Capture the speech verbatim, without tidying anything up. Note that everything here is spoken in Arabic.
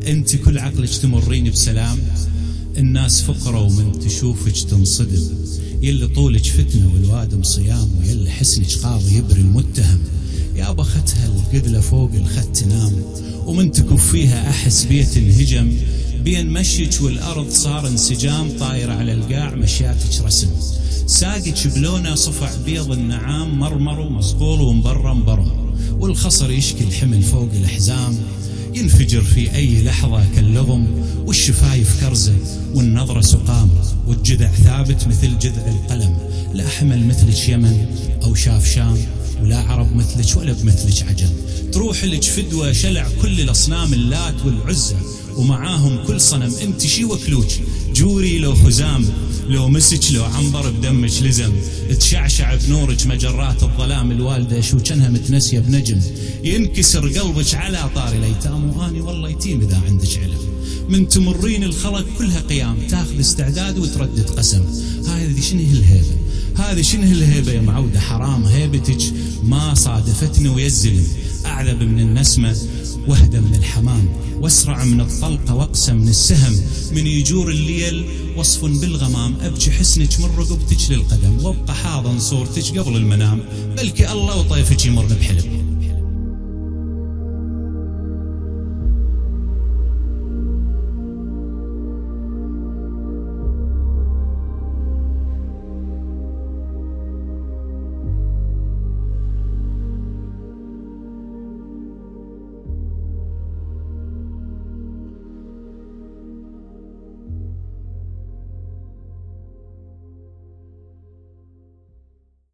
انت كل عقلك تمرين بسلام. الناس فقرة ومن تشوفك تنصدم، يلي طولك فتنة والوادم صيام، ويلي حسنك قاضي يبري المتهم. يا بختها القدلة فوق الخد تنام، ومن تكف فيها أحس بيت انهجم. بين مشيك والأرض صار انسجام، طاير على القاع مشياتك رسم. ساقك بلونه صفع بيض النعام، مرمر ومصقول ومبرم برم. والخصر يشكي الحمل فوق الأحزام، ينفجر في أي لحظة كاللغم. والشفايف كرزة والنظرة سقام، والجذع ثابت مثل جذع القلم. لا حمل مثلك يمن أو شاف شام، ولا عرب مثلك ولا بمثلك عجم. تروح لك فدوة شلع كل الأصنام، اللات والعزة ومعاهم كل صنم. انت شي وكلوك جوري لو خزام، لو مسك لو عنبر بدمك لزم. تشعشع بنورك مجرات الظلام، الوالدة شو كانها متنسية بنجم. ينكسر قلبك على طار الأيتام، واني والله يتيم إذا عندك علم. من تمرين الخلق كلها قيام، تاخذ استعداد وتردد قسم. هذه شنو الهيبة، هذه شنو الهيبة يا معودة حرام. هيبتك ما صادفتني ويا الزلم، أعذب من النسمة واهدى من الحمام، واسرع من الطلقة واقسى من السهم. من يجور الليل وصف بالغمام، أبكي حسنك من رقبتك للقدم، وابقى حاضن صورتك قبل المنام. بلكي الله وطيفك يمر بحلم.